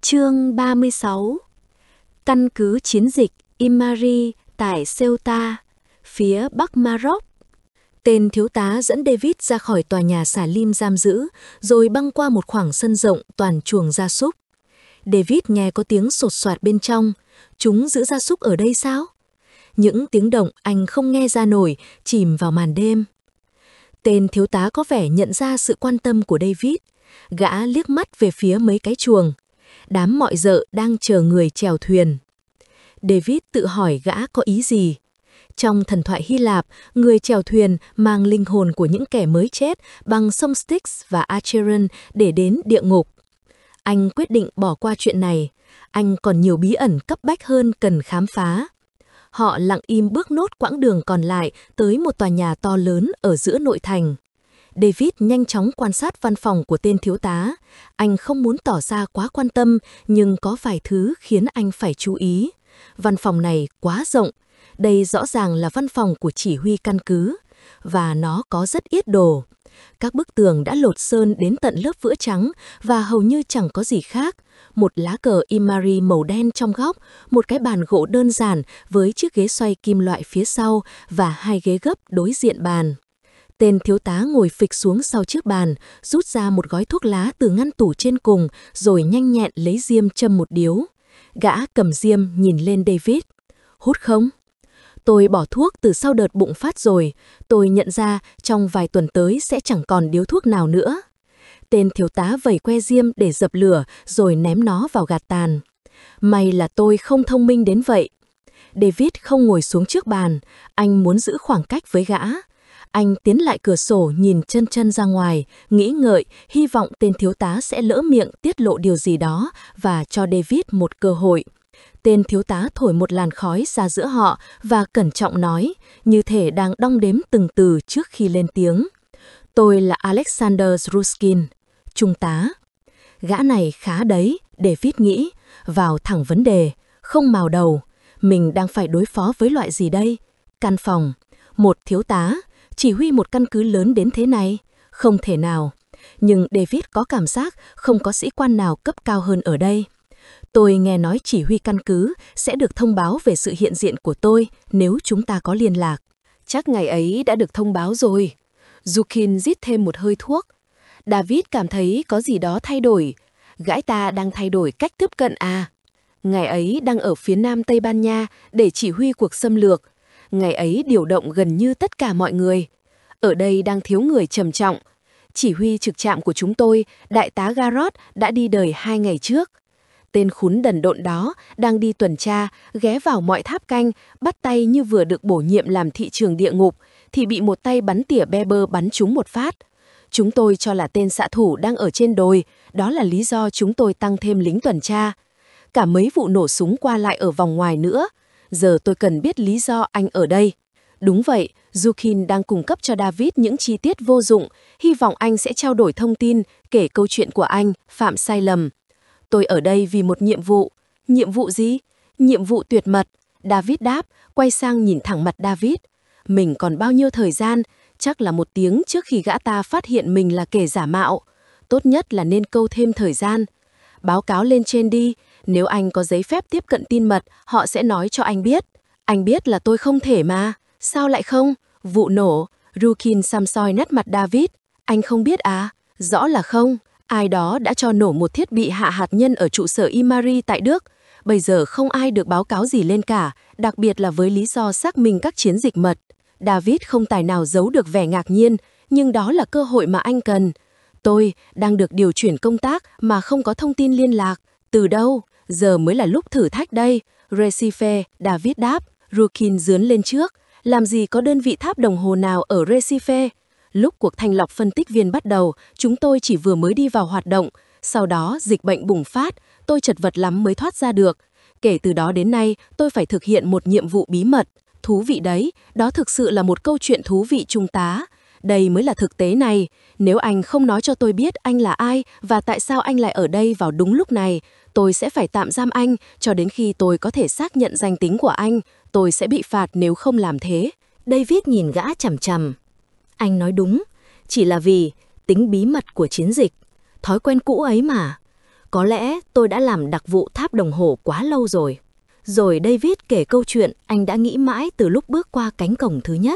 Chương 36. Căn cứ chiến dịch Imari tại Ceuta, phía bắc Maroc. Tên thiếu tá dẫn David ra khỏi tòa nhà Salim giam giữ, rồi băng qua một khoảng sân rộng toàn chuồng gia súc. David nghe có tiếng sột soạt bên trong. Chúng giữ gia súc ở đây sao? Những tiếng động anh không nghe ra nổi, chìm vào màn đêm. Tên thiếu tá có vẻ nhận ra sự quan tâm của David. Gã liếc mắt về phía mấy cái chuồng. Đám mọi dợ đang chờ người chèo thuyền. David tự hỏi gã có ý gì. Trong thần thoại Hy Lạp, người chèo thuyền mang linh hồn của những kẻ mới chết bằng sông Styx và Acheron để đến địa ngục. Anh quyết định bỏ qua chuyện này. Anh còn nhiều bí ẩn cấp bách hơn cần khám phá. Họ lặng im bước nốt quãng đường còn lại tới một tòa nhà to lớn ở giữa nội thành. David nhanh chóng quan sát văn phòng của tên thiếu tá. Anh không muốn tỏ ra quá quan tâm, nhưng có vài thứ khiến anh phải chú ý. Văn phòng này quá rộng. Đây rõ ràng là văn phòng của chỉ huy căn cứ. Và nó có rất ít đồ. Các bức tường đã lột sơn đến tận lớp vữa trắng và hầu như chẳng có gì khác. Một lá cờ Imari màu đen trong góc, một cái bàn gỗ đơn giản với chiếc ghế xoay kim loại phía sau và hai ghế gấp đối diện bàn. Tên thiếu tá ngồi phịch xuống sau chiếc bàn, rút ra một gói thuốc lá từ ngăn tủ trên cùng, rồi nhanh nhẹn lấy diêm châm một điếu. Gã cầm diêm nhìn lên David. Hút không? Tôi bỏ thuốc từ sau đợt bùng phát rồi. Tôi nhận ra trong vài tuần tới sẽ chẳng còn điếu thuốc nào nữa. Tên thiếu tá vẩy que diêm để dập lửa rồi ném nó vào gạt tàn. May là tôi không thông minh đến vậy. David không ngồi xuống trước bàn. Anh muốn giữ khoảng cách với gã. Anh tiến lại cửa sổ nhìn chân ra ngoài, nghĩ ngợi, hy vọng tên thiếu tá sẽ lỡ miệng tiết lộ điều gì đó và cho David một cơ hội. Tên thiếu tá thổi một làn khói ra giữa họ và cẩn trọng nói, như thể đang đong đếm từng từ trước khi lên tiếng. Tôi là Alexander Zruskin, trung tá. Gã này khá đấy, David nghĩ, vào thẳng vấn đề, không mào đầu. Mình đang phải đối phó với loại gì đây? Căn phòng, một thiếu tá, chỉ huy một căn cứ lớn đến thế này? Không thể nào. Nhưng David có cảm giác không có sĩ quan nào cấp cao hơn ở đây. Tôi nghe nói chỉ huy căn cứ sẽ được thông báo về sự hiện diện của tôi nếu chúng ta có liên lạc. Chắc ngày ấy đã được thông báo rồi. Zukin rít thêm một hơi thuốc. David cảm thấy có gì đó thay đổi. Gã ta đang thay đổi cách tiếp cận à? Ngày ấy đang ở phía nam Tây Ban Nha để chỉ huy cuộc xâm lược. Ngày ấy điều động gần như tất cả mọi người. Ở đây đang thiếu người trầm trọng. Chỉ huy trực trạm của chúng tôi, đại tá Garrod, đã đi đời 2 ngày trước. Tên khốn đần độn đó đang đi tuần tra, ghé vào mọi tháp canh, bắt tay như vừa được bổ nhiệm làm thị trường địa ngục, thì bị một tay bắn tỉa Berber bắn trúng một phát. Chúng tôi cho là tên xạ thủ đang ở trên đồi, đó là lý do chúng tôi tăng thêm lính tuần tra. Cả mấy vụ nổ súng qua lại ở vòng ngoài nữa. Giờ tôi cần biết lý do anh ở đây. Đúng vậy, Zukin đang cung cấp cho David những chi tiết vô dụng, hy vọng anh sẽ trao đổi thông tin, kể câu chuyện của anh, phạm sai lầm. Tôi ở đây vì một nhiệm vụ. Nhiệm vụ gì? Nhiệm vụ tuyệt mật. David đáp, quay sang nhìn thẳng mặt David. Mình còn bao nhiêu thời gian? Chắc là 1 tiếng trước khi gã ta phát hiện mình là kẻ giả mạo. Tốt nhất là nên câu thêm thời gian. Báo cáo lên trên đi. Nếu anh có giấy phép tiếp cận tin mật, họ sẽ nói cho anh biết. Anh biết là tôi không thể mà. Sao lại không? Vụ nổ. Rukin xăm soi nét mặt David. Anh không biết à? Rõ là không. Ai đó đã cho nổ một thiết bị hạ hạt nhân ở trụ sở Imari tại Đức. Bây giờ không ai được báo cáo gì lên cả, đặc biệt là với lý do xác minh các chiến dịch mật. David không tài nào giấu được vẻ ngạc nhiên, nhưng đó là cơ hội mà anh cần. Tôi đang được điều chuyển công tác mà không có thông tin liên lạc. Từ đâu? Giờ mới là lúc thử thách đây. Recife, David đáp. Rukin dướn lên trước. Làm gì có đơn vị tháp đồng hồ nào ở Recife? Lúc cuộc thanh lọc phân tích viên bắt đầu, chúng tôi chỉ vừa mới đi vào hoạt động. Sau đó, dịch bệnh bùng phát, tôi chật vật lắm mới thoát ra được. Kể từ đó đến nay, tôi phải thực hiện một nhiệm vụ bí mật. Thú vị đấy, đó thực sự là một câu chuyện thú vị trung tá. Đây mới là thực tế này. Nếu anh không nói cho tôi biết anh là ai và tại sao anh lại ở đây vào đúng lúc này, tôi sẽ phải tạm giam anh cho đến khi tôi có thể xác nhận danh tính của anh. Tôi sẽ bị phạt nếu không làm thế. David nhìn gã chằm chằm. Anh nói đúng, chỉ là vì tính bí mật của chiến dịch. Thói quen cũ ấy mà. Có lẽ tôi đã làm đặc vụ tháp đồng hồ quá lâu rồi. Rồi David kể câu chuyện anh đã nghĩ mãi từ lúc bước qua cánh cổng thứ nhất.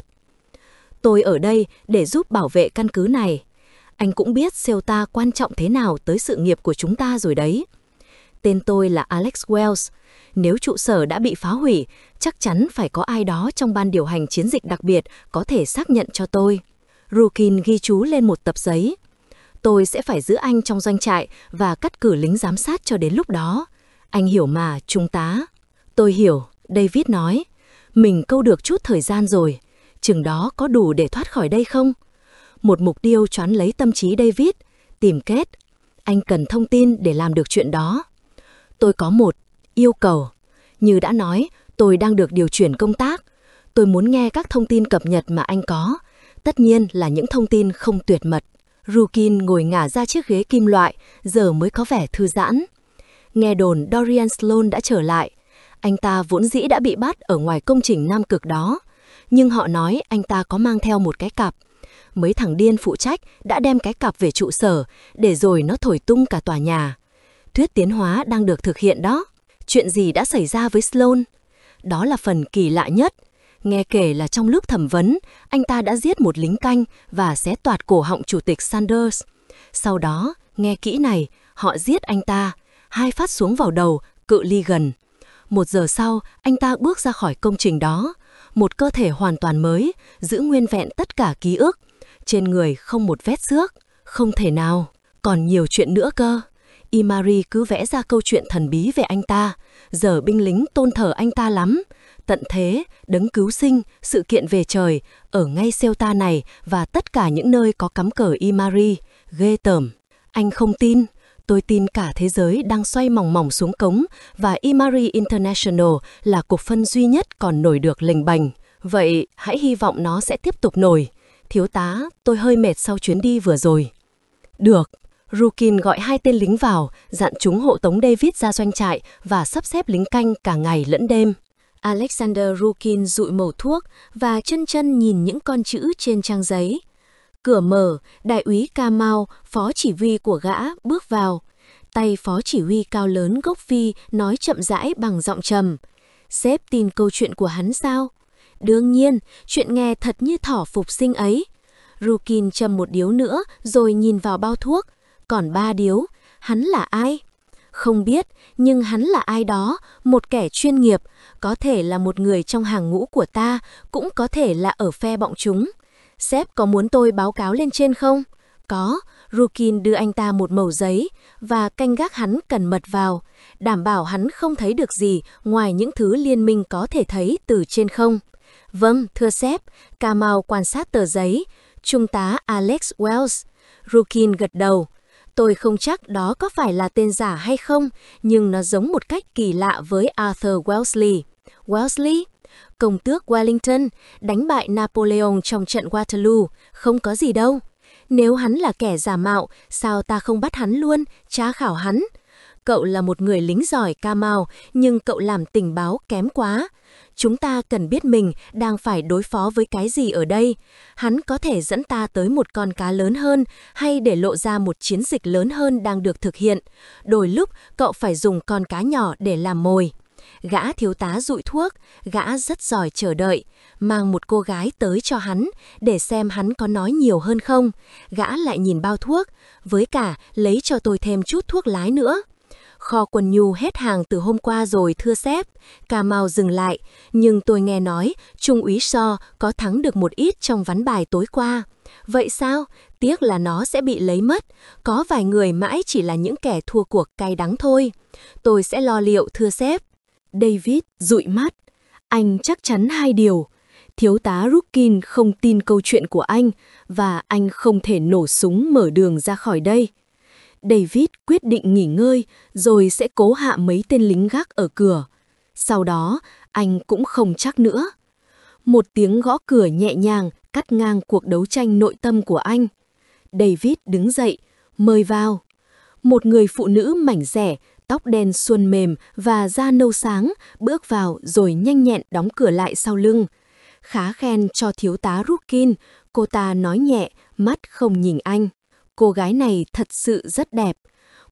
Tôi ở đây để giúp bảo vệ căn cứ này. Anh cũng biết Ceuta quan trọng thế nào tới sự nghiệp của chúng ta rồi đấy. Tên tôi là Alex Wells. Nếu trụ sở đã bị phá hủy, chắc chắn phải có ai đó trong ban điều hành chiến dịch đặc biệt có thể xác nhận cho tôi. Rukin ghi chú lên một tập giấy. Tôi sẽ phải giữ anh trong doanh trại và cắt cử lính giám sát cho đến lúc đó. Anh hiểu mà, trung tá. Tôi hiểu, David nói. Mình câu được chút thời gian rồi. Chừng đó có đủ để thoát khỏi đây không? Một mục tiêu choán lấy tâm trí David. Tìm kết. Anh cần thông tin để làm được chuyện đó. Tôi có một yêu cầu. Như đã nói, tôi đang được điều chuyển công tác. Tôi muốn nghe các thông tin cập nhật mà anh có. Tất nhiên là những thông tin không tuyệt mật. Rukin ngồi ngả ra chiếc ghế kim loại, giờ mới có vẻ thư giãn. Nghe đồn Dorian Sloan đã trở lại. Anh ta vốn dĩ đã bị bắt ở ngoài công trình Nam Cực đó. Nhưng họ nói anh ta có mang theo một cái cặp. Mấy thằng điên phụ trách đã đem cái cặp về trụ sở, để rồi nó thổi tung cả tòa nhà. Thuyết tiến hóa đang được thực hiện đó. Chuyện gì đã xảy ra với Sloan? Đó là phần kỳ lạ nhất. Nghe kể là trong lúc thẩm vấn, anh ta đã giết một lính canh và xé toạc cổ họng chủ tịch Sanders. Sau đó, nghe kỹ này, họ giết anh ta, 2 phát xuống vào đầu, cự ly gần. 1 giờ sau, anh ta bước ra khỏi công trình đó. Một cơ thể hoàn toàn mới, giữ nguyên vẹn tất cả ký ức. Trên người không một vết xước. Không thể nào. Còn nhiều chuyện nữa cơ. Imari cứ vẽ ra câu chuyện thần bí về anh ta. Giờ binh lính tôn thờ anh ta lắm. Tận thế, đấng cứu sinh, sự kiện về trời, ở ngay Ceuta này và tất cả những nơi có cắm cờ Imari. Ghê tởm. Anh không tin. Tôi tin cả thế giới đang xoay mòng mòng xuống cống và Imari International là cục phân duy nhất còn nổi được lềnh bềnh. Vậy hãy hy vọng nó sẽ tiếp tục nổi. Thiếu tá, tôi hơi mệt sau chuyến đi vừa rồi. Được. Rukin gọi 2 tên lính vào, dặn chúng hộ tống David ra doanh trại và sắp xếp lính canh cả ngày lẫn đêm. Alexander Rukin dụi mẩu thuốc và chân nhìn những con chữ trên trang giấy. Cửa mở, đại úy Kamal, phó chỉ huy của gã, bước vào. Tay phó chỉ huy cao lớn gốc Phi nói chậm rãi bằng giọng trầm. Sếp tin câu chuyện của hắn sao? Đương nhiên, chuyện nghe thật như thỏ phục sinh ấy. Rukin châm một điếu nữa rồi nhìn vào bao thuốc. Còn 3 điếu, hắn là ai? Không biết, nhưng hắn là ai đó, một kẻ chuyên nghiệp, có thể là một người trong hàng ngũ của ta, cũng có thể là ở phe bọn chúng. Sếp có muốn tôi báo cáo lên trên không? Có, Rukin đưa anh ta một mẩu giấy và canh gác hắn cần mật vào, đảm bảo hắn không thấy được gì ngoài những thứ liên minh có thể thấy từ trên không. Vâng, thưa sếp, Kamal quan sát tờ giấy. Trung tá Alex Wells. Rukin gật đầu. Tôi không chắc đó có phải là tên giả hay không, nhưng nó giống một cách kỳ lạ với Arthur Wellesley. Wellesley? Công tước Wellington, đánh bại Napoleon trong trận Waterloo, không có gì đâu. Nếu hắn là kẻ giả mạo, sao ta không bắt hắn luôn, tra khảo hắn? Cậu là một người lính giỏi, Kamal, nhưng cậu làm tình báo kém quá. Chúng ta cần biết mình đang phải đối phó với cái gì ở đây. Hắn có thể dẫn ta tới một con cá lớn hơn hay để lộ ra một chiến dịch lớn hơn đang được thực hiện. Đôi lúc cậu phải dùng con cá nhỏ để làm mồi. Gã thiếu tá dụi thuốc, gã rất giỏi chờ đợi, mang một cô gái tới cho hắn để xem hắn có nói nhiều hơn không. Gã lại nhìn bao thuốc, với cả lấy cho tôi thêm chút thuốc lái nữa. Kho quần nhu hết hàng từ hôm qua rồi thưa sếp. Kamal dừng lại, nhưng tôi nghe nói Trung úy So có thắng được một ít trong ván bài tối qua. Vậy sao? Tiếc là nó sẽ bị lấy mất. Có vài người mãi chỉ là những kẻ thua cuộc cay đắng thôi. Tôi sẽ lo liệu thưa sếp. David dụi mắt. Anh chắc chắn 2 điều. Thiếu tá Rukin không tin câu chuyện của anh và anh không thể nổ súng mở đường ra khỏi đây. David quyết định nghỉ ngơi rồi sẽ cố hạ mấy tên lính gác ở cửa. Sau đó, anh cũng không chắc nữa. Một tiếng gõ cửa nhẹ nhàng cắt ngang cuộc đấu tranh nội tâm của anh. David đứng dậy, mời vào. Một người phụ nữ mảnh dẻ, tóc đen suôn mềm và da nâu sáng bước vào rồi nhanh nhẹn đóng cửa lại sau lưng. Khá khen cho thiếu tá Rukin, cô ta nói nhẹ, mắt không nhìn anh. Cô gái này thật sự rất đẹp.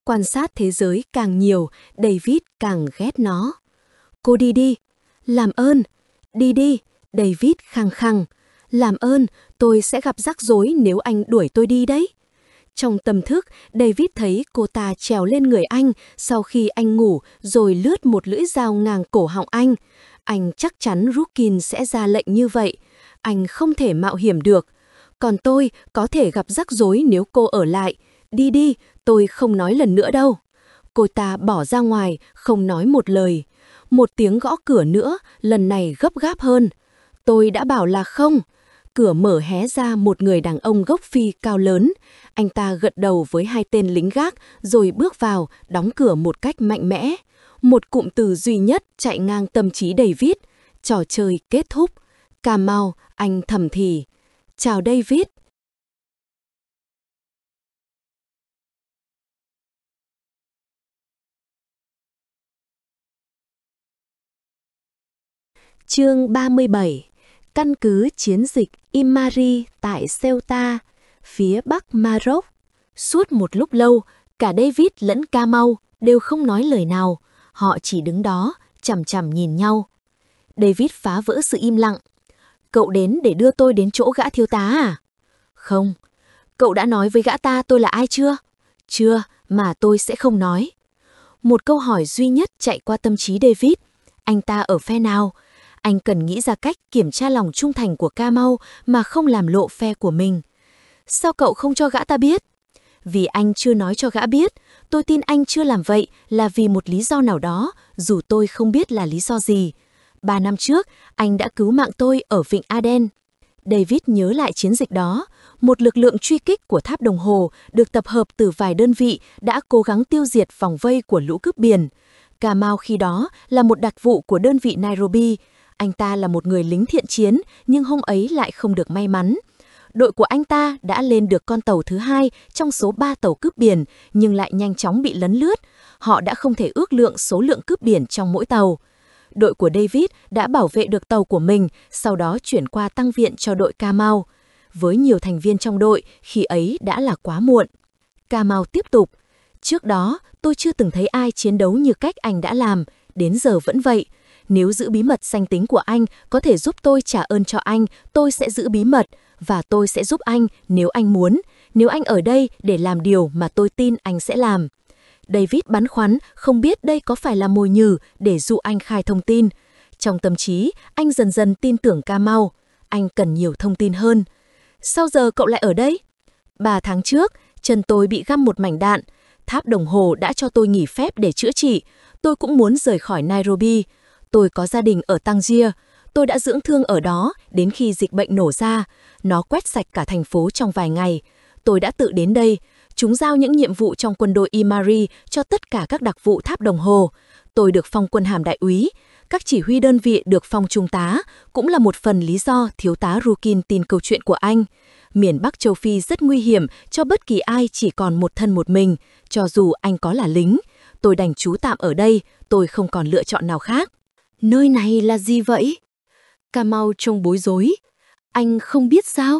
Quan sát thế giới càng nhiều, David càng ghét nó. Cô đi đi. Làm ơn. Đi đi. David khăng khăng. Làm ơn, tôi sẽ gặp rắc rối nếu anh đuổi tôi đi đấy. Trong tâm thức, David thấy cô ta trèo lên người anh sau khi anh ngủ rồi lướt một lưỡi dao ngang cổ họng anh. Anh chắc chắn Rookin sẽ ra lệnh như vậy. Anh không thể mạo hiểm được. Còn tôi có thể gặp rắc rối nếu cô ở lại. Đi đi, tôi không nói lần nữa đâu. Cô ta bỏ ra ngoài, không nói một lời. Một tiếng gõ cửa nữa, lần này gấp gáp hơn. Tôi đã bảo là không. Cửa mở hé ra một người đàn ông gốc Phi cao lớn. Anh ta gật đầu với hai tên lính gác rồi bước vào, đóng cửa một cách mạnh mẽ. Một cụm từ duy nhất chạy ngang tâm trí David. Trò chơi kết thúc. Cà mau, anh thầm thì. Chào David. Chương 37. Căn cứ chiến dịch Imari tại Ceuta, phía bắc Maroc. Suốt một lúc lâu, cả David lẫn Cà mau đều không nói lời nào. Họ chỉ đứng đó, chằm chằm nhìn nhau. David phá vỡ sự im lặng. Cậu đến để đưa tôi đến chỗ gã thiếu tá à? Không. Cậu đã nói với gã ta tôi là ai chưa? Chưa, mà tôi sẽ không nói. Một câu hỏi duy nhất chạy qua tâm trí David. Anh ta ở phe nào? Anh cần nghĩ ra cách kiểm tra lòng trung thành của Cà mau mà không làm lộ phe của mình. Sao cậu không cho gã ta biết? Vì anh chưa nói cho gã biết. Tôi tin anh chưa làm vậy là vì một lý do nào đó, dù tôi không biết là lý do gì. 3 năm trước, anh đã cứu mạng tôi ở vịnh Aden. David nhớ lại chiến dịch đó. Một lực lượng truy kích của tháp đồng hồ được tập hợp từ vài đơn vị đã cố gắng tiêu diệt vòng vây của lũ cướp biển. Cà mau khi đó là một đặc vụ của đơn vị Nairobi. Anh ta là một người lính thiện chiến, nhưng hôm ấy lại không được may mắn. Đội của anh ta đã lên được con tàu thứ 2 trong số 3 tàu cướp biển, nhưng lại nhanh chóng bị lấn lướt. Họ đã không thể ước lượng số lượng cướp biển trong mỗi tàu. Đội của David đã bảo vệ được tàu của mình, sau đó chuyển qua tăng viện cho đội Cà mau. Với nhiều thành viên trong đội, khi ấy đã là quá muộn. Cà mau tiếp tục. Trước đó, tôi chưa từng thấy ai chiến đấu như cách anh đã làm, đến giờ vẫn vậy. Nếu giữ bí mật danh tính của anh có thể giúp tôi trả ơn cho anh, tôi sẽ giữ bí mật, và tôi sẽ giúp anh nếu anh muốn, nếu anh ở đây để làm điều mà tôi tin anh sẽ làm. David băn khoăn, không biết đây có phải là mồi nhử để dụ anh khai thông tin. Trong tâm trí, anh dần dần tin tưởng Cà mau. Anh cần nhiều thông tin hơn. Sao giờ cậu lại ở đây? 3 tháng trước, chân tôi bị găm một mảnh đạn. Tháp đồng hồ đã cho tôi nghỉ phép để chữa trị. Tôi cũng muốn rời khỏi Nairobi. Tôi có gia đình ở Tangier. Tôi đã dưỡng thương ở đó đến khi dịch bệnh nổ ra. Nó quét sạch cả thành phố trong vài ngày. Tôi đã tự đến đây. Chúng giao những nhiệm vụ trong quân đội Imari cho tất cả các đặc vụ tháp đồng hồ. Tôi được phong quân hàm đại úy. Các chỉ huy đơn vị được phong trung tá, cũng là một phần lý do thiếu tá Rookin tin câu chuyện của anh. Miền Bắc châu Phi rất nguy hiểm cho bất kỳ ai chỉ còn một thân một mình, cho dù anh có là lính. Tôi đành trú tạm ở đây, tôi không còn lựa chọn nào khác. Nơi này là gì vậy? Cà mau trông bối rối. Anh không biết sao?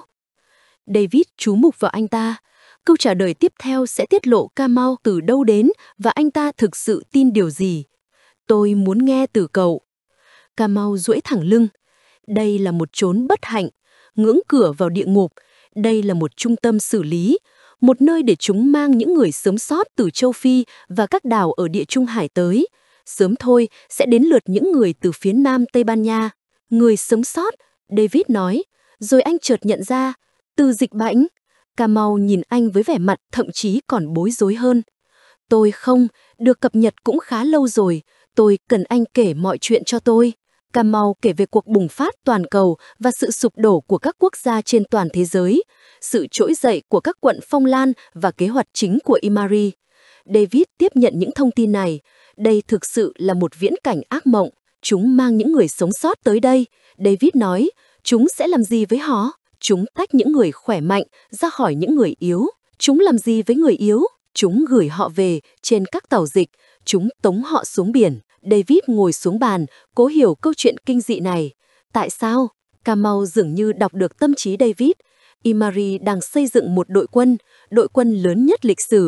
David chú mục vào anh ta. Câu trả lời tiếp theo sẽ tiết lộ Cà mau từ đâu đến và anh ta thực sự tin điều gì. Tôi muốn nghe từ cậu. Cà mau duỗi thẳng lưng. Đây là một chốn bất hạnh, ngưỡng cửa vào địa ngục. Đây là một trung tâm xử lý, một nơi để chúng mang những người sống sót từ châu Phi và các đảo ở địa Trung Hải tới. Sớm thôi sẽ đến lượt những người từ phía nam Tây Ban Nha. Người sống sót, David nói, rồi anh chợt nhận ra, từ dịch bệnh. Cà mau nhìn anh với vẻ mặt thậm chí còn bối rối hơn. Tôi không, được cập nhật cũng khá lâu rồi, tôi cần anh kể mọi chuyện cho tôi. Cà mau kể về cuộc bùng phát toàn cầu và sự sụp đổ của các quốc gia trên toàn thế giới, sự trỗi dậy của các quận Phong Lan và kế hoạch chính của Imari. David tiếp nhận những thông tin này. Đây thực sự là một viễn cảnh ác mộng. Chúng mang những người sống sót tới đây. David nói, chúng sẽ làm gì với họ? Chúng tách những người khỏe mạnh ra khỏi những người yếu. Chúng làm gì với người yếu? Chúng gửi họ về trên các tàu dịch. Chúng tống họ xuống biển. David ngồi xuống bàn, cố hiểu câu chuyện kinh dị này. Tại sao? Cà mau dường như đọc được tâm trí David. Imari đang xây dựng một đội quân lớn nhất lịch sử.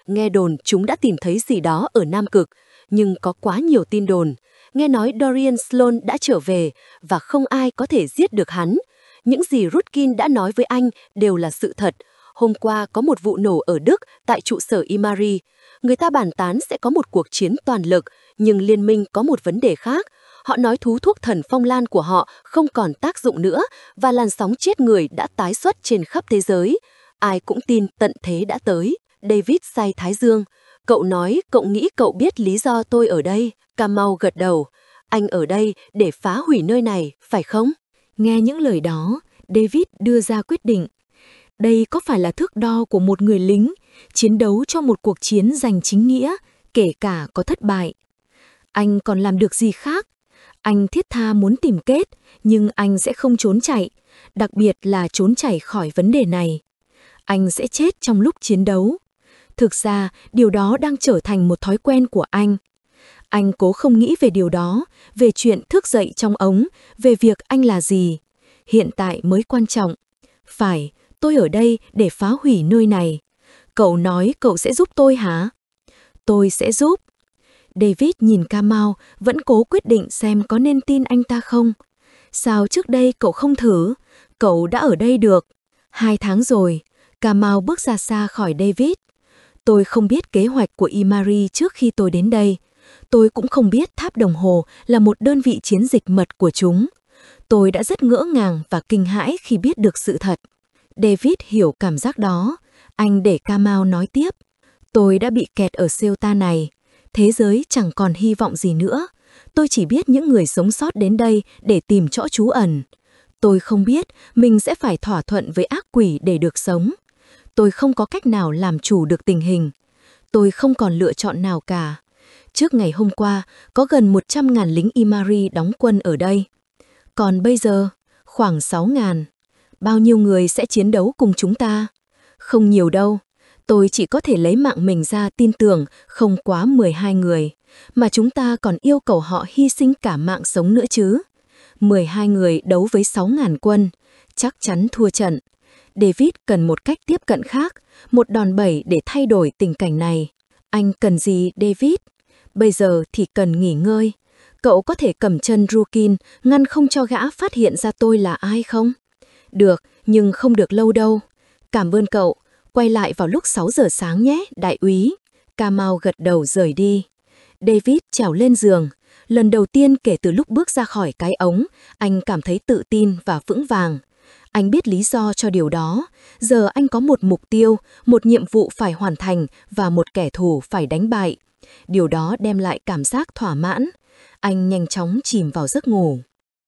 nghe đồn chúng đã tìm thấy gì đó ở Nam Cực, nhưng có quá nhiều tin đồn. Nghe nói Dorian Sloane đã trở về và không ai có thể giết được hắn. Những gì Rudkin đã nói với anh đều là sự thật. Hôm qua có một vụ nổ ở Đức tại trụ sở Imari. Người ta bàn tán sẽ có một cuộc chiến toàn lực, nhưng liên minh có một vấn đề khác. Họ nói thú thuốc thần phong lan của họ không còn tác dụng nữa và làn sóng chết người đã tái xuất trên khắp thế giới. Ai cũng tin tận thế đã tới. David say thái dương. Cậu nói cậu nghĩ cậu biết lý do tôi ở đây. Kamau gật đầu. Anh ở đây để phá hủy nơi này, phải không? Nghe những lời đó, David đưa ra quyết định. Đây có phải là thước đo của một người lính, chiến đấu cho một cuộc chiến giành chính nghĩa, kể cả có thất bại. Anh còn làm được gì khác? Anh thiết tha muốn tìm Kết, nhưng anh sẽ không trốn chạy, đặc biệt là trốn chạy khỏi vấn đề này. Anh sẽ chết trong lúc chiến đấu. Thực ra, điều đó đang trở thành một thói quen của anh. Anh cố không nghĩ về điều đó, về chuyện thức dậy trong ống, về việc anh là gì. Hiện tại mới quan trọng. Phải, tôi ở đây để phá hủy nơi này. Cậu nói cậu sẽ giúp tôi hả? Tôi sẽ giúp. David nhìn Kamau, vẫn cố quyết định xem có nên tin anh ta không. Sao trước đây cậu không thử? Cậu đã ở đây được 2 tháng rồi. Kamau bước ra xa khỏi David. Tôi không biết kế hoạch của Imari trước khi tôi đến đây. Tôi cũng không biết tháp đồng hồ là một đơn vị chiến dịch mật của chúng. Tôi đã rất ngỡ ngàng và kinh hãi khi biết được sự thật. David hiểu cảm giác đó. Anh để Kamau nói tiếp. Tôi đã bị kẹt ở Ceuta này. Thế giới chẳng còn hy vọng gì nữa. Tôi chỉ biết những người sống sót đến đây để tìm chỗ trú ẩn. Tôi không biết mình sẽ phải thỏa thuận với ác quỷ để được sống. Tôi không có cách nào làm chủ được tình hình. Tôi không còn lựa chọn nào cả. Trước ngày hôm qua, có gần 100.000 lính Imari đóng quân ở đây. Còn bây giờ, khoảng 6.000. Bao nhiêu người sẽ chiến đấu cùng chúng ta? Không nhiều đâu. Tôi chỉ có thể lấy mạng mình ra tin tưởng không quá 12 người. Mà chúng ta còn yêu cầu họ hy sinh cả mạng sống nữa chứ. 12 người đấu với 6.000 quân. Chắc chắn thua trận. David cần một cách tiếp cận khác, một đòn bẩy để thay đổi tình cảnh này. Anh cần gì, David? Bây giờ thì cần nghỉ ngơi. Cậu có thể cầm chân Rudkin, ngăn không cho gã phát hiện ra tôi là ai không? Được, nhưng không được lâu đâu. Cảm ơn cậu. Quay lại vào lúc 6 giờ sáng nhé, đại úy. Kamau gật đầu rời đi. David trèo lên giường. Lần đầu tiên kể từ lúc bước ra khỏi cái ống, anh cảm thấy tự tin và vững vàng. Anh biết lý do cho điều đó. Giờ anh có một mục tiêu, một nhiệm vụ phải hoàn thành và một kẻ thù phải đánh bại. Điều đó đem lại cảm giác thỏa mãn. Anh nhanh chóng chìm vào giấc ngủ.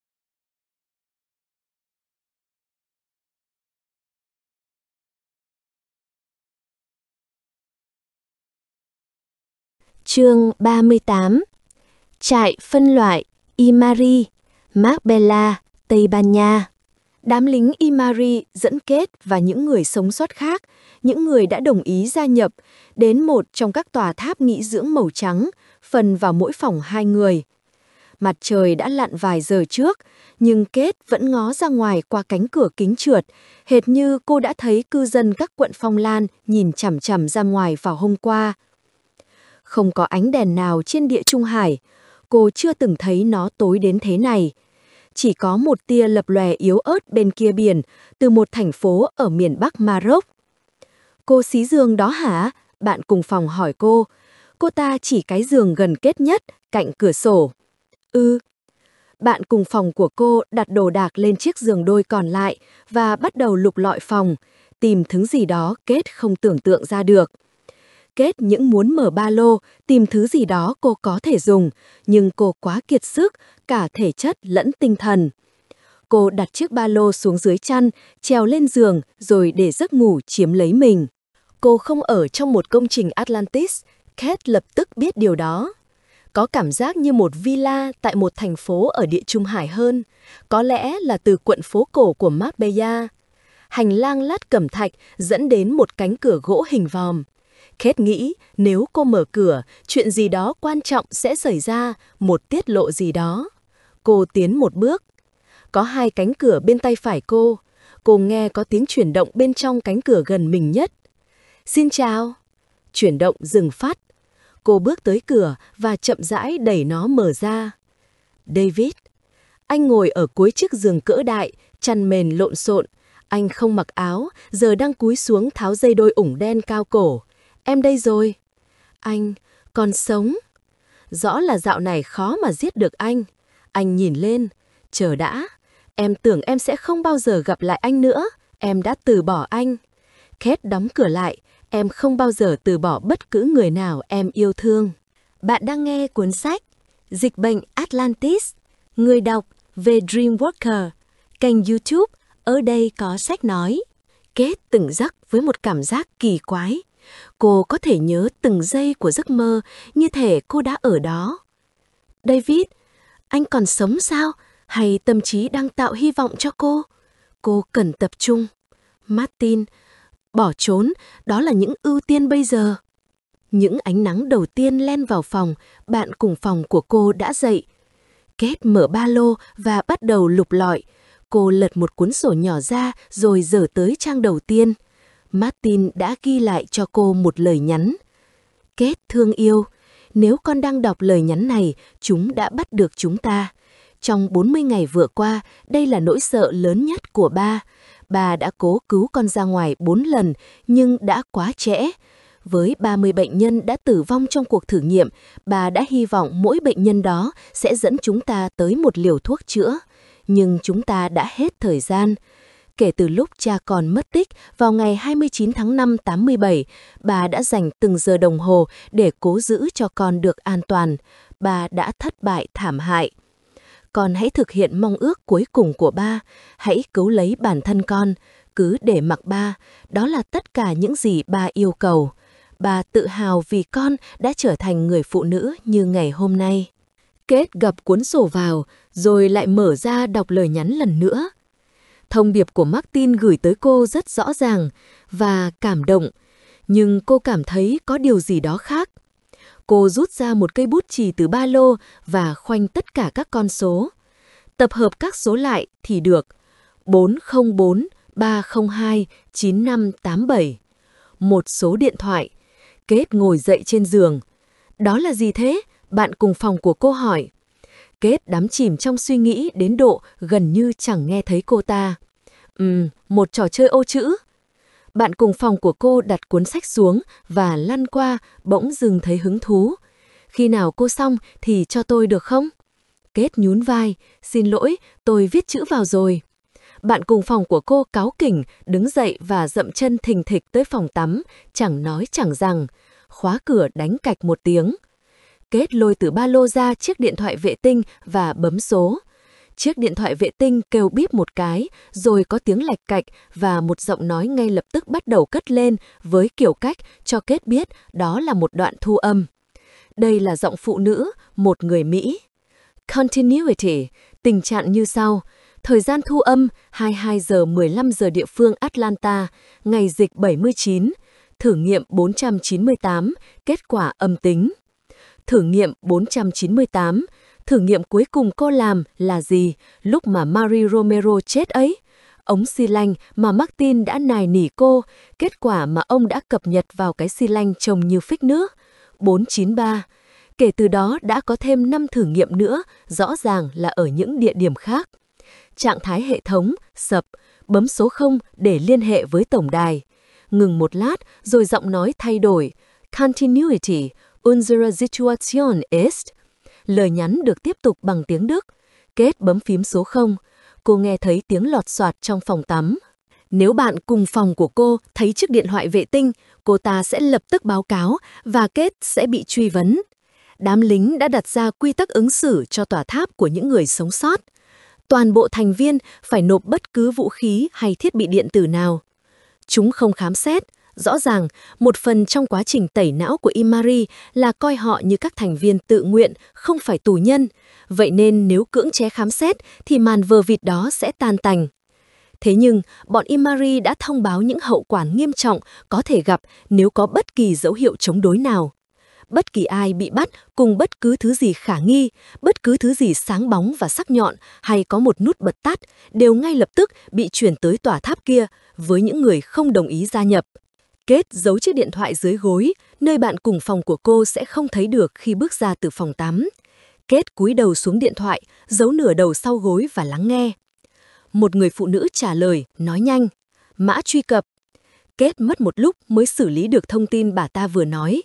Chương 38. Trại phân loại Imari, Marbella, Tây Ban Nha. Đám lính Imari dẫn Kết và những người sống sót khác, những người đã đồng ý gia nhập, đến một trong các tòa tháp nghỉ dưỡng màu trắng, phân vào mỗi phòng 2 người. Mặt trời đã lặn vài giờ trước, nhưng Kết vẫn ngó ra ngoài qua cánh cửa kính trượt, hệt như cô đã thấy cư dân các quận Phong Lan nhìn chằm chằm ra ngoài vào hôm qua. Không có ánh đèn nào trên Địa Trung Hải, cô chưa từng thấy nó tối đến thế này. Chỉ có một tia lập lòe yếu ớt bên kia biển, từ một thành phố ở miền Bắc Maroc. Cô xí giường đó hả? Bạn cùng phòng hỏi cô. Cô ta chỉ cái giường gần Kết nhất, cạnh cửa sổ. Bạn cùng phòng của cô đặt đồ đạc lên chiếc giường đôi còn lại và bắt đầu lục lọi phòng, tìm thứ gì đó Kết không tưởng tượng ra được. Kết những muốn mở ba lô, tìm thứ gì đó cô có thể dùng, nhưng cô quá kiệt sức, cả thể chất lẫn tinh thần. Cô đặt chiếc ba lô xuống dưới chăn, trèo lên giường rồi để giấc ngủ chiếm lấy mình. Cô không ở trong một công trình Atlantis, Kết lập tức biết điều đó. Có cảm giác như một villa tại một thành phố ở Địa Trung Hải hơn, có lẽ là từ quận phố cổ của Marbella. Hành lang lát cẩm thạch dẫn đến một cánh cửa gỗ hình vòm. Kết nghĩ nếu cô mở cửa, chuyện gì đó quan trọng sẽ xảy ra, một tiết lộ gì đó. Cô tiến một bước. Có 2 cánh cửa bên tay phải cô. Cô nghe có tiếng chuyển động bên trong cánh cửa gần mình nhất. Xin chào. chuyển động dừng phát. Cô bước tới cửa và chậm rãi đẩy nó mở ra. David. Anh ngồi ở cuối chiếc giường cỡ đại, chăn mền lộn xộn. Anh không mặc áo, giờ đang cúi xuống tháo dây đôi ủng đen cao cổ. Em đây rồi. Anh còn sống. Rõ là dạo này khó mà giết được anh. Anh nhìn lên. Chờ đã. Em tưởng em sẽ không bao giờ gặp lại anh nữa. Em đã từ bỏ anh. Kate đóng cửa lại. Em không bao giờ từ bỏ bất cứ người nào em yêu thương. Bạn đang nghe cuốn sách Dịch bệnh Atlantis. Người đọc về Dreamwalker. Kênh YouTube Ở đây có sách nói. Kate tỉnh giấc với một cảm giác kỳ quái. Cô có thể nhớ từng giây của giấc mơ như thể cô đã ở đó. David, anh còn sống sao? Hay tâm trí đang tạo hy vọng cho cô? Cô cần tập trung. Martin, bỏ trốn, đó là những ưu tiên bây giờ. Những ánh nắng đầu tiên len vào phòng, bạn cùng phòng của cô đã dậy. Kate mở ba lô và bắt đầu lục lọi. Cô lật một cuốn sổ nhỏ ra rồi dở tới trang đầu tiên. Martin đã ghi lại cho cô một lời nhắn. Kate thương yêu, nếu con đang đọc lời nhắn này, chúng đã bắt được chúng ta. Trong 40 ngày vừa qua, đây là nỗi sợ lớn nhất của ba. Bà đã cố cứu con ra ngoài 4 lần, nhưng đã quá trễ. Với 30 bệnh nhân đã tử vong trong cuộc thử nghiệm, bà đã hy vọng mỗi bệnh nhân đó sẽ dẫn chúng ta tới một liều thuốc chữa. Nhưng chúng ta đã hết thời gian. Kể từ lúc cha con mất tích vào ngày 29 tháng 5 87, bà đã dành từng giờ đồng hồ để cố giữ cho con được an toàn. Bà đã thất bại thảm hại. Con hãy thực hiện mong ước cuối cùng của ba. Hãy cứu lấy bản thân con. Cứ để mặc ba. Đó là tất cả những gì ba yêu cầu. Bà tự hào vì con đã trở thành người phụ nữ như ngày hôm nay. Kate gập cuốn sổ vào, rồi lại mở ra đọc lời nhắn lần nữa. Thông điệp của Martin gửi tới cô rất rõ ràng và cảm động, nhưng cô cảm thấy có điều gì đó khác. Cô rút ra một cây bút chì từ ba lô và khoanh tất cả các con số. Tập hợp các số lại thì được 404 302 9587. Một số điện thoại. Kate ngồi dậy trên giường. Đó là gì thế? Bạn cùng phòng của cô hỏi. Kate đắm chìm trong suy nghĩ đến độ gần như chẳng nghe thấy cô ta. Một trò chơi ô chữ. Bạn cùng phòng của cô đặt cuốn sách xuống và lăn qua, bỗng dừng thấy hứng thú. Khi nào cô xong thì cho tôi được không? Kate nhún vai. Xin lỗi, tôi viết chữ vào rồi. Bạn cùng phòng của cô cáu kỉnh, đứng dậy và dậm chân thình thịch tới phòng tắm, chẳng nói chẳng rằng. Khóa cửa đánh cạch một tiếng. Kate lôi từ ba lô ra chiếc điện thoại vệ tinh và bấm số. Chiếc điện thoại vệ tinh kêu bíp một cái, rồi có tiếng lạch cạch và một giọng nói ngay lập tức bắt đầu cất lên với kiểu cách cho Kate biết đó là một đoạn thu âm. Đây là giọng phụ nữ, một người Mỹ. Continuity, tình trạng như sau. Thời gian thu âm 22 giờ 15 giờ địa phương Atlanta, ngày dịch 79, thử nghiệm 498, kết quả âm tính. Thử nghiệm 498, thử nghiệm cuối cùng cô làm là gì lúc mà Marie Romero chết ấy? Ống xi lanh mà Martin đã nài nỉ cô, kết quả mà ông đã cập nhật vào cái xi lanh trông như phích nước. 493. Kể từ đó đã có thêm 5 thử nghiệm nữa, rõ ràng là ở những địa điểm khác. Trạng thái hệ thống, sập, bấm số 0 để liên hệ với tổng đài. Ngừng một lát, rồi giọng nói thay đổi. Continuity, unsere Situation ist. Lời nhắn được tiếp tục bằng tiếng Đức. Kate bấm phím số 0. Cô nghe thấy tiếng lọt xoạt trong phòng tắm. Nếu bạn cùng phòng của cô thấy chiếc điện thoại vệ tinh, cô ta sẽ lập tức báo cáo và Kate sẽ bị truy vấn. Đám lính đã đặt ra quy tắc ứng xử cho tòa tháp của những người sống sót. Toàn bộ thành viên phải nộp bất cứ vũ khí hay thiết bị điện tử nào. Chúng không khám xét. Rõ ràng, một phần trong quá trình tẩy não của Imari là coi họ như các thành viên tự nguyện, không phải tù nhân. Vậy nên nếu cưỡng chế khám xét thì màn vờ vịt đó sẽ tan tành. Thế nhưng, bọn Imari đã thông báo những hậu quả nghiêm trọng có thể gặp nếu có bất kỳ dấu hiệu chống đối nào. Bất kỳ ai bị bắt cùng bất cứ thứ gì khả nghi, bất cứ thứ gì sáng bóng và sắc nhọn hay có một nút bật tắt đều ngay lập tức bị chuyển tới tòa tháp kia với những người không đồng ý gia nhập. Kate giấu chiếc điện thoại dưới gối, nơi bạn cùng phòng của cô sẽ không thấy được khi bước ra từ phòng tắm. Kate cúi đầu xuống điện thoại, giấu nửa đầu sau gối và lắng nghe. Một người phụ nữ trả lời, nói nhanh. Mã truy cập. Kate mất một lúc mới xử lý được thông tin bà ta vừa nói.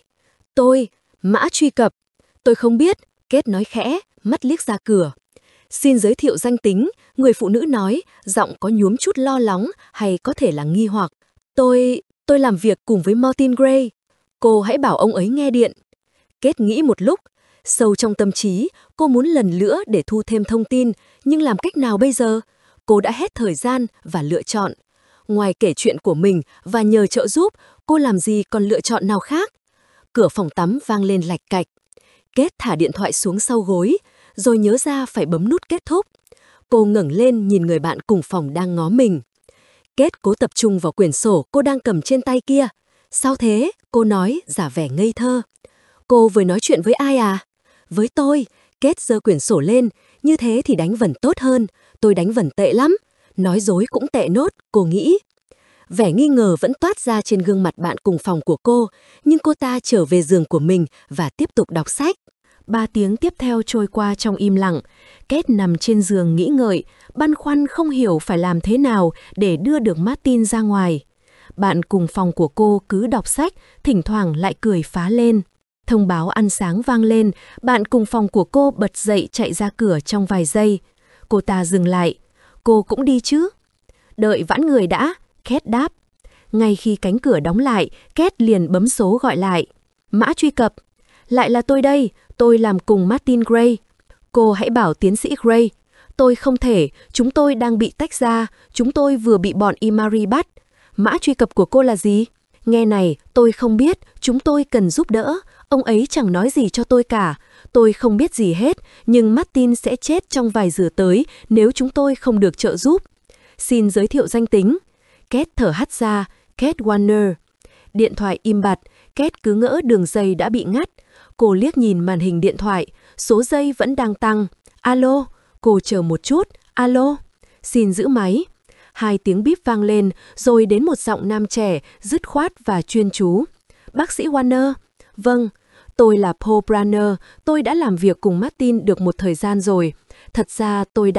Mã truy cập. Tôi không biết, Kate nói khẽ, mắt liếc ra cửa. Xin giới thiệu danh tính, người phụ nữ nói, giọng có nhuốm chút lo lắng hay có thể là nghi hoặc. Tôi làm việc cùng với Martin Gray. Cô hãy bảo ông ấy nghe điện. Kate nghĩ một lúc. Sâu trong tâm trí, cô muốn lần nữa để thu thêm thông tin, nhưng làm cách nào bây giờ? Cô đã hết thời gian và lựa chọn. Ngoài kể chuyện của mình và nhờ trợ giúp, cô làm gì còn lựa chọn nào khác? Cửa phòng tắm vang lên lạch cạch. Kate thả điện thoại xuống sau gối, rồi nhớ ra phải bấm nút kết thúc. Cô ngẩng lên nhìn người bạn cùng phòng đang ngó mình. Kate cố tập trung vào quyển sổ cô đang cầm trên tay kia. Sao thế? Cô nói, giả vẻ ngây thơ. Cô vừa nói chuyện với ai à? Với tôi. Kate giơ quyển sổ lên. Như thế thì đánh vần tốt hơn. Tôi đánh vần tệ lắm. Nói dối cũng tệ nốt, cô nghĩ. Vẻ nghi ngờ vẫn toát ra trên gương mặt bạn cùng phòng của cô, nhưng cô ta trở về giường của mình và tiếp tục đọc sách. 3 tiếng tiếp theo trôi qua trong im lặng. Kate nằm trên giường nghĩ ngợi, băn khoăn không hiểu phải làm thế nào để đưa được Martin ra ngoài. Bạn cùng phòng của cô cứ đọc sách, thỉnh thoảng lại cười phá lên. Thông báo ăn sáng vang lên, bạn cùng phòng của cô bật dậy chạy ra cửa trong vài giây. Cô ta dừng lại. Cô cũng đi chứ? Đợi vãn người đã, Kate đáp. Ngay khi cánh cửa đóng lại, Kate liền bấm số gọi lại. Mã truy cập. Lại là tôi đây, tôi làm cùng Martin Gray. Cô hãy bảo tiến sĩ Gray. Tôi không thể, chúng tôi đang bị tách ra, chúng tôi vừa bị bọn Imari bắt. Mã truy cập của cô là gì? Nghe này, tôi không biết, chúng tôi cần giúp đỡ. Ông ấy chẳng nói gì cho tôi cả. Tôi không biết gì hết, nhưng Martin sẽ chết trong vài giờ tới nếu chúng tôi không được trợ giúp. Xin giới thiệu danh tính. Kate thở hắt ra, Kate Warner. Điện thoại im bặt, Kate cứ ngỡ đường dây đã bị ngắt. Cô liếc nhìn màn hình điện thoại, số giây vẫn đang tăng. Alo, cô chờ một chút, alo. Xin giữ máy. 2 tiếng bíp vang lên, rồi đến một giọng nam trẻ, dứt khoát và chuyên chú. Bác sĩ Warner. Vâng, tôi là Paul Branner, tôi đã làm việc cùng Martin được một thời gian rồi. Thật ra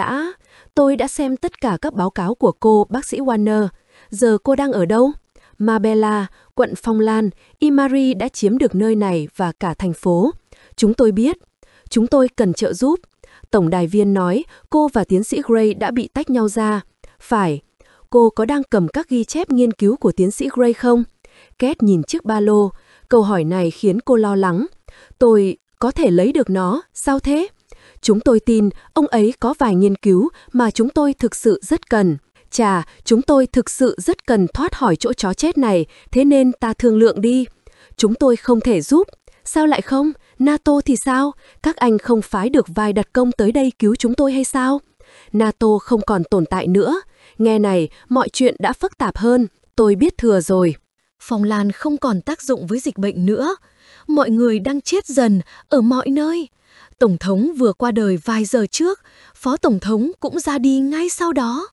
tôi đã xem tất cả các báo cáo của cô, bác sĩ Warner. Giờ cô đang ở đâu? Marbella, quận Phong Lan, Imari đã chiếm được nơi này và cả thành phố. Chúng tôi biết. Chúng tôi cần trợ giúp. Tổng đài viên nói cô và tiến sĩ Gray đã bị tách nhau ra. Phải. Cô có đang cầm các ghi chép nghiên cứu của tiến sĩ Gray không? Kate nhìn chiếc ba lô. Câu hỏi này khiến cô lo lắng. Tôi có thể lấy được nó, sao thế? Chúng tôi tin ông ấy có vài nghiên cứu mà chúng tôi thực sự rất cần. Chà, chúng tôi thực sự rất cần thoát khỏi chỗ chó chết này, thế nên ta thương lượng đi. Chúng tôi không thể giúp. Sao lại không? NATO thì sao? Các anh không phái được vài đặc công tới đây cứu chúng tôi hay sao? NATO không còn tồn tại nữa. Nghe này, mọi chuyện đã phức tạp hơn. Tôi biết thừa rồi. Phong Lan không còn tác dụng với dịch bệnh nữa. Mọi người đang chết dần ở mọi nơi. Tổng thống vừa qua đời vài giờ trước, Phó Tổng thống cũng ra đi ngay sau đó.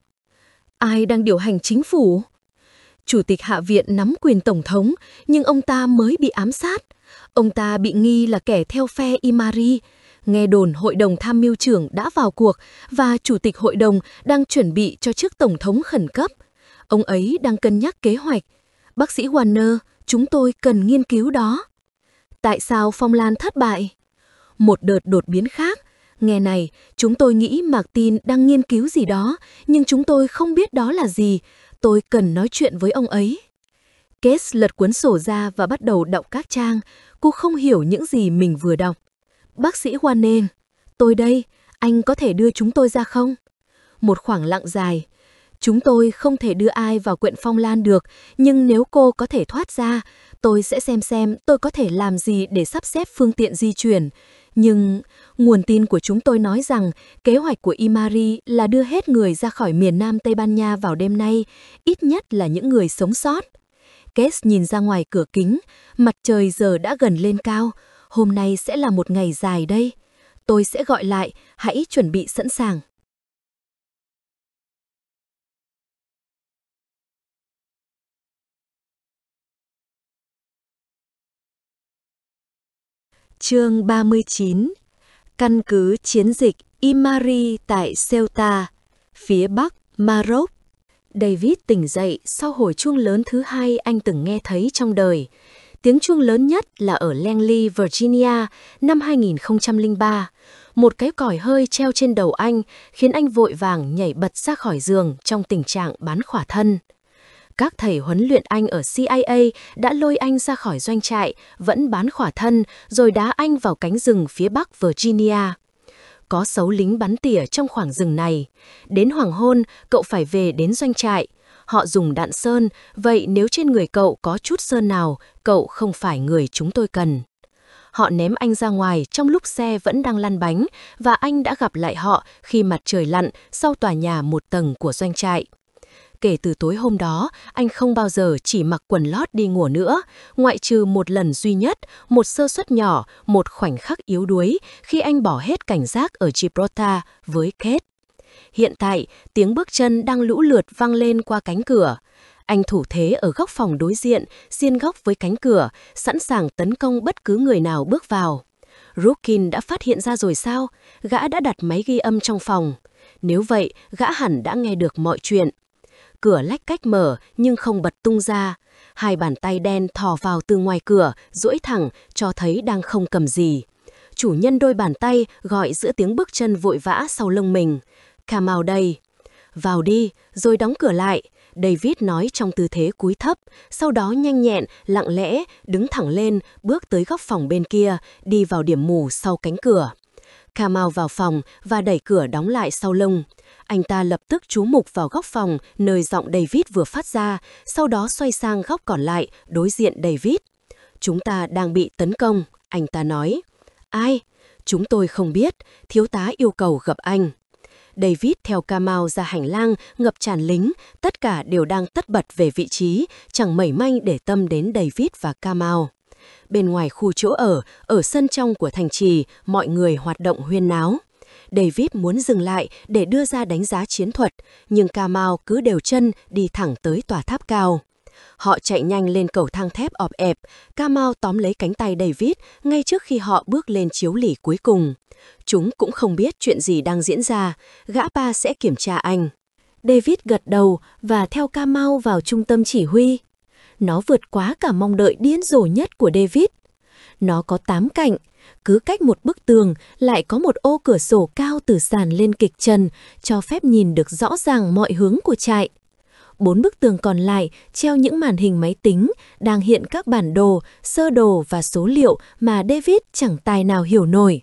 Ai đang điều hành chính phủ? Chủ tịch Hạ viện nắm quyền Tổng thống, nhưng ông ta mới bị ám sát. Ông ta bị nghi là kẻ theo phe Imari. Nghe đồn Hội đồng Tham mưu trưởng đã vào cuộc và Chủ tịch Hội đồng đang chuẩn bị cho chức Tổng thống khẩn cấp. Ông ấy đang cân nhắc kế hoạch. Bác sĩ Warner, chúng tôi cần nghiên cứu đó. Tại sao Phong Lan thất bại? Một đợt đột biến khác. Nghe này, chúng tôi nghĩ Martin đang nghiên cứu gì đó, nhưng chúng tôi không biết đó là gì. Tôi cần nói chuyện với ông ấy. Kate lật cuốn sổ ra và bắt đầu đọc các trang. Cô không hiểu những gì mình vừa đọc. Bác sĩ Warner, tôi đây, anh có thể đưa chúng tôi ra không? Một khoảng lặng dài. Chúng tôi không thể đưa ai vào quận Phong Lan được, nhưng nếu cô có thể thoát ra, tôi sẽ xem tôi có thể làm gì để sắp xếp phương tiện di chuyển. Nhưng nguồn tin của chúng tôi nói rằng kế hoạch của Imari là đưa hết người ra khỏi miền Nam Tây Ban Nha vào đêm nay, ít nhất là những người sống sót. Kate nhìn ra ngoài cửa kính, mặt trời giờ đã gần lên cao. Hôm nay sẽ là một ngày dài đây. Tôi sẽ gọi lại, hãy chuẩn bị sẵn sàng. Chương 39. Căn cứ chiến dịch Imari tại Ceuta, phía bắc Maroc. David tỉnh dậy sau hồi chuông lớn thứ hai anh từng nghe thấy trong đời. Tiếng chuông lớn nhất là ở Langley, Virginia, năm 2003. Một cái còi hơi treo trên đầu anh khiến anh vội vàng nhảy bật ra khỏi giường trong tình trạng bán khỏa thân. Các thầy huấn luyện anh ở CIA đã lôi anh ra khỏi doanh trại, vẫn bán khỏa thân, rồi đá anh vào cánh rừng phía bắc Virginia. Có 6 lính bắn tỉa trong khoảng rừng này. Đến hoàng hôn, cậu phải về đến doanh trại. Họ dùng đạn sơn, vậy nếu trên người cậu có chút sơn nào, cậu không phải người chúng tôi cần. Họ ném anh ra ngoài trong lúc xe vẫn đang lăn bánh, và anh đã gặp lại họ khi mặt trời lặn sau tòa nhà 1 tầng của doanh trại. Kể từ tối hôm đó, anh không bao giờ chỉ mặc quần lót đi ngủ nữa, ngoại trừ một lần duy nhất, một sơ suất nhỏ, một khoảnh khắc yếu đuối khi anh bỏ hết cảnh giác ở Gibraltar với Kate. Hiện tại, tiếng bước chân đang lũ lượt vang lên qua cánh cửa. Anh thủ thế ở góc phòng đối diện, xiên góc với cánh cửa, sẵn sàng tấn công bất cứ người nào bước vào. Rookin đã phát hiện ra rồi sao? Gã đã đặt máy ghi âm trong phòng. Nếu vậy, gã hẳn đã nghe được mọi chuyện. Cửa lách cách mở nhưng không bật tung ra. 2 bàn tay đen thò vào từ ngoài cửa, duỗi thẳng, cho thấy đang không cầm gì. Chủ nhân đôi bàn tay gọi giữa tiếng bước chân vội vã sau lưng mình. Kamal đây. Vào đi, rồi đóng cửa lại. David nói trong tư thế cúi thấp, sau đó nhanh nhẹn, lặng lẽ, đứng thẳng lên, bước tới góc phòng bên kia, đi vào điểm mù sau cánh cửa. Kamal vào phòng và đẩy cửa đóng lại sau lưng. Anh ta lập tức chú mục vào góc phòng nơi giọng David vừa phát ra, sau đó xoay sang góc còn lại, đối diện David. Chúng ta đang bị tấn công, anh ta nói. Ai? Chúng tôi không biết, thiếu tá yêu cầu gặp anh. David theo Kamal ra hành lang, ngập tràn lính, tất cả đều đang tất bật về vị trí, chẳng mảy may để tâm đến David và Kamal. Bên ngoài khu chỗ ở sân trong của thành trì, mọi người hoạt động huyên náo. David muốn dừng lại để đưa ra đánh giá chiến thuật, nhưng Kamal cứ đều chân đi thẳng tới tòa tháp cao. Họ chạy nhanh lên cầu thang thép ọp ẹp, Kamal tóm lấy cánh tay David ngay trước khi họ bước lên chiếu lỉ cuối cùng. Chúng cũng không biết chuyện gì đang diễn ra, gã ba sẽ kiểm tra anh. David gật đầu và theo Kamal vào trung tâm chỉ huy. Nó vượt quá cả mong đợi điên rồ nhất của David. Nó có 8 cạnh, cứ cách một bức tường lại có một ô cửa sổ cao từ sàn lên kịch trần, cho phép nhìn được rõ ràng mọi hướng của trại. 4 bức tường còn lại treo những màn hình máy tính, đang hiện các bản đồ, sơ đồ và số liệu mà David chẳng tài nào hiểu nổi.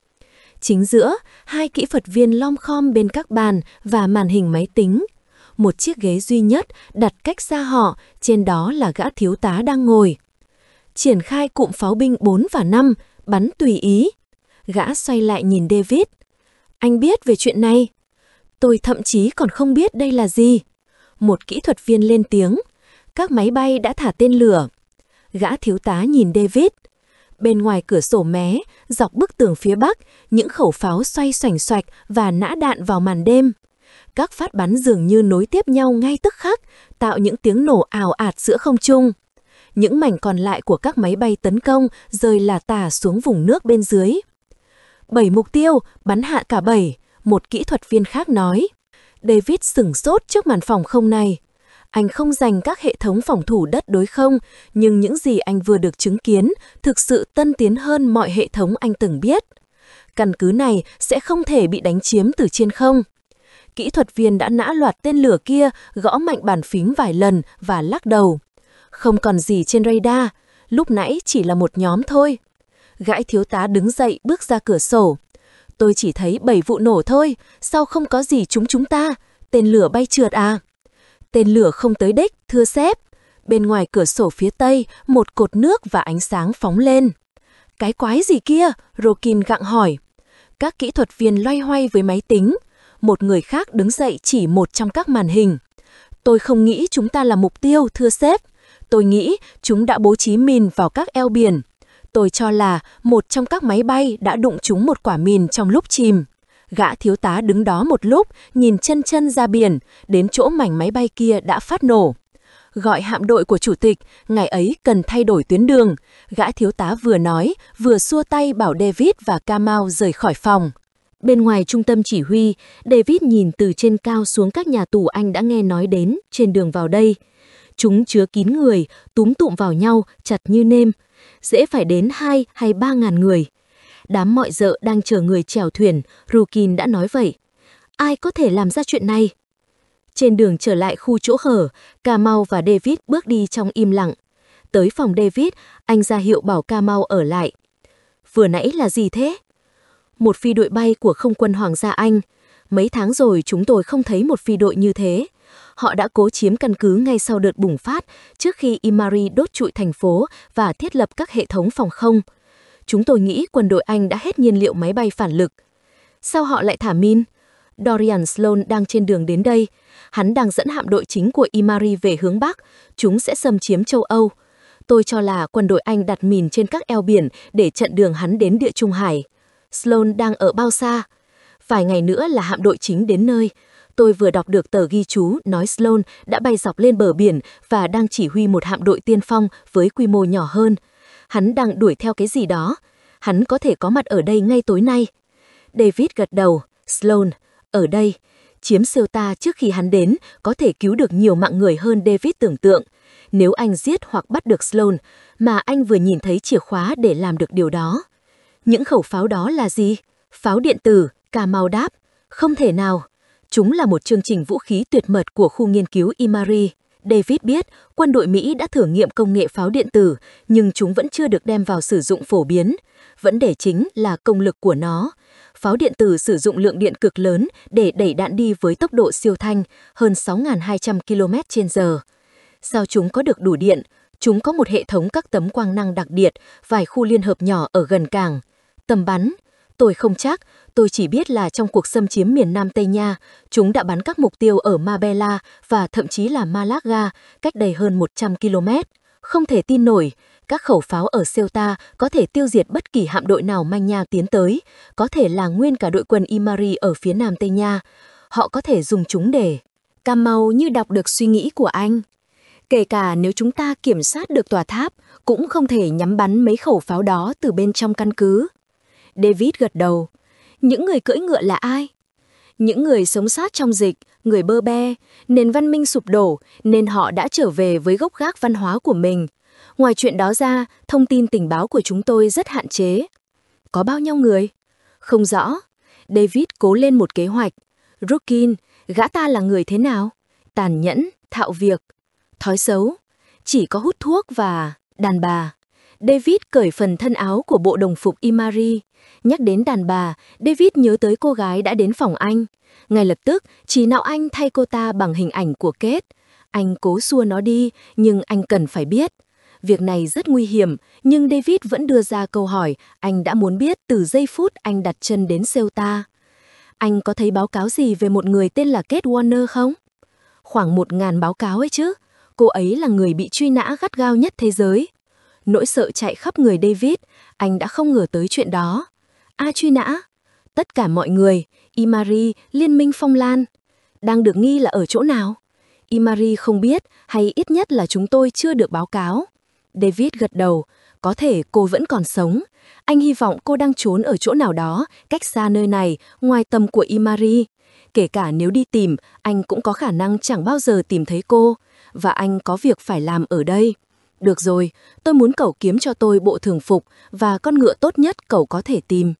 Chính giữa, 2 kỹ thuật viên lom khom bên các bàn và màn hình máy tính. Một chiếc ghế duy nhất đặt cách xa họ, trên đó là gã thiếu tá đang ngồi. Triển khai cụm pháo binh 4 và 5, bắn tùy ý. Gã xoay lại nhìn David. Anh biết về chuyện này? Tôi thậm chí còn không biết đây là gì. Một kỹ thuật viên lên tiếng. Các máy bay đã thả tên lửa. Gã thiếu tá nhìn David. Bên ngoài cửa sổ mé, dọc bức tường phía bắc, những khẩu pháo xoay xoành xoạch và nã đạn vào màn đêm. Các phát bắn dường như nối tiếp nhau ngay tức khắc, tạo những tiếng nổ ào ạt giữa không trung. Những mảnh còn lại của các máy bay tấn công rơi lả tả xuống vùng nước bên dưới. 7 mục tiêu, bắn hạ cả 7, một kỹ thuật viên khác nói. David sửng sốt trước màn phòng không này. Anh không dành các hệ thống phòng thủ đất đối không, nhưng những gì anh vừa được chứng kiến thực sự tân tiến hơn mọi hệ thống anh từng biết. Căn cứ này sẽ không thể bị đánh chiếm từ trên không. Kỹ thuật viên đã nã loạt tên lửa kia, gõ mạnh bàn phím vài lần và lắc đầu. Không còn gì trên radar, lúc nãy chỉ là một nhóm thôi. Gã thiếu tá đứng dậy bước ra cửa sổ. Tôi chỉ thấy 7 vụ nổ thôi, sao không có gì trúng chúng ta? Tên lửa bay trượt à? Tên lửa không tới đích, thưa sếp. Bên ngoài cửa sổ phía tây, một cột nước và ánh sáng phóng lên. Cái quái gì kia? Rookin gặng hỏi. Các kỹ thuật viên loay hoay với máy tính. Một người khác đứng dậy chỉ một trong các màn hình. Tôi không nghĩ chúng ta là mục tiêu, thưa sếp. Tôi nghĩ chúng đã bố trí mìn vào các eo biển. Tôi cho là một trong các máy bay đã đụng trúng một quả mìn trong lúc chìm. Gã thiếu tá đứng đó một lúc, nhìn chân chân ra biển, đến chỗ mảnh máy bay kia đã phát nổ. Gọi hạm đội của chủ tịch, ngày ấy cần thay đổi tuyến đường. Gã thiếu tá vừa nói, vừa xua tay bảo David và Kamau rời khỏi phòng. Bên ngoài trung tâm chỉ huy, David nhìn từ trên cao xuống các nhà tù anh đã nghe nói đến trên đường vào đây. Chúng chứa kín người, túm tụm vào nhau, chặt như nêm. Dễ phải đến 2 hay 3 ngàn người. Đám mọi dợ đang chờ người chèo thuyền, Rukin đã nói vậy. Ai có thể làm ra chuyện này? Trên đường trở lại khu chỗ hở, Kamau và David bước đi trong im lặng. Tới phòng David, anh ra hiệu bảo Kamau ở lại. Vừa nãy là gì thế? Một phi đội bay của không quân Hoàng gia Anh. Mấy tháng rồi chúng tôi không thấy một phi đội như thế. Họ đã cố chiếm căn cứ ngay sau đợt bùng phát, trước khi Imari đốt trụi thành phố và thiết lập các hệ thống phòng không. Chúng tôi nghĩ quân đội Anh đã hết nhiên liệu máy bay phản lực. Sao họ lại thả min? Dorian Sloan đang trên đường đến đây. Hắn đang dẫn hạm đội chính của Imari về hướng Bắc. Chúng sẽ xâm chiếm châu Âu. Tôi cho là quân đội Anh đặt mìn trên các eo biển để chặn đường hắn đến Địa Trung Hải. Sloan đang ở bao xa? Vài ngày nữa là hạm đội chính đến nơi. Tôi vừa đọc được tờ ghi chú nói Sloan đã bay dọc lên bờ biển và đang chỉ huy một hạm đội tiên phong với quy mô nhỏ hơn. Hắn đang đuổi theo cái gì đó. Hắn có thể có mặt ở đây ngay tối nay. David gật đầu. Sloan, ở đây. Chiếm Ceuta trước khi hắn đến có thể cứu được nhiều mạng người hơn David tưởng tượng. Nếu anh giết hoặc bắt được Sloan, mà anh vừa nhìn thấy chìa khóa để làm được điều đó. Những khẩu pháo đó là gì? Pháo điện tử, Kamau đáp. Không thể nào. Chúng là một chương trình vũ khí tuyệt mật của khu nghiên cứu Imari. David biết quân đội Mỹ đã thử nghiệm công nghệ pháo điện tử, nhưng chúng vẫn chưa được đem vào sử dụng phổ biến. Vấn đề chính là công lực của nó. Pháo điện tử sử dụng lượng điện cực lớn để đẩy đạn đi với tốc độ siêu thanh, hơn 6.200 km/h. Sao chúng có được đủ điện? Chúng có một hệ thống các tấm quang năng đặc biệt, vài khu liên hợp nhỏ ở gần cảng. Tầm bắn? Tôi không chắc, tôi chỉ biết là trong cuộc xâm chiếm miền Nam Tây Nha, chúng đã bắn các mục tiêu ở Marbella và thậm chí là Malaga, cách đây hơn 100 km. Không thể tin nổi, các khẩu pháo ở Ceuta có thể tiêu diệt bất kỳ hạm đội nào manh nha tiến tới, có thể là nguyên cả đội quân Imari ở phía Nam Tây Nha. Họ có thể dùng chúng để... Kamau như đọc được suy nghĩ của anh. Kể cả nếu chúng ta kiểm soát được tòa tháp, cũng không thể nhắm bắn mấy khẩu pháo đó từ bên trong căn cứ. David gật đầu. Những người cưỡi ngựa là ai? Những người sống sót trong dịch, người bơ be, nền văn minh sụp đổ, nên họ đã trở về với gốc gác văn hóa của mình. Ngoài chuyện đó ra, thông tin tình báo của chúng tôi rất hạn chế. Có bao nhiêu người? Không rõ. David cố lên một kế hoạch. Rukin, gã ta là người thế nào? Tàn nhẫn, thạo việc. Thói xấu. Chỉ có hút thuốc và đàn bà. David cởi phần thân áo của bộ đồng phục Imari. Nhắc đến đàn bà, David nhớ tới cô gái đã đến phòng anh. Ngay lập tức, trí não anh thay cô ta bằng hình ảnh của Kate. Anh cố xua nó đi, nhưng anh cần phải biết. Việc này rất nguy hiểm, nhưng David vẫn đưa ra câu hỏi anh đã muốn biết từ giây phút anh đặt chân đến Ceuta. Anh có thấy báo cáo gì về một người tên là Kate Warner không? Khoảng 1.000 báo cáo ấy chứ. Cô ấy là người bị truy nã gắt gao nhất thế giới. Nỗi sợ chạy khắp người David, anh đã không ngờ tới chuyện đó. Ai truy nã? Tất cả mọi người, Imari, Liên minh Phong Lan. Đang được nghi là ở chỗ nào? Imari không biết, hay ít nhất là chúng tôi chưa được báo cáo. David gật đầu, có thể cô vẫn còn sống. Anh hy vọng cô đang trốn ở chỗ nào đó, cách xa nơi này, ngoài tầm của Imari. Kể cả nếu đi tìm, anh cũng có khả năng chẳng bao giờ tìm thấy cô. Và anh có việc phải làm ở đây. Được rồi, tôi muốn cậu kiếm cho tôi bộ thường phục và con ngựa tốt nhất cậu có thể tìm.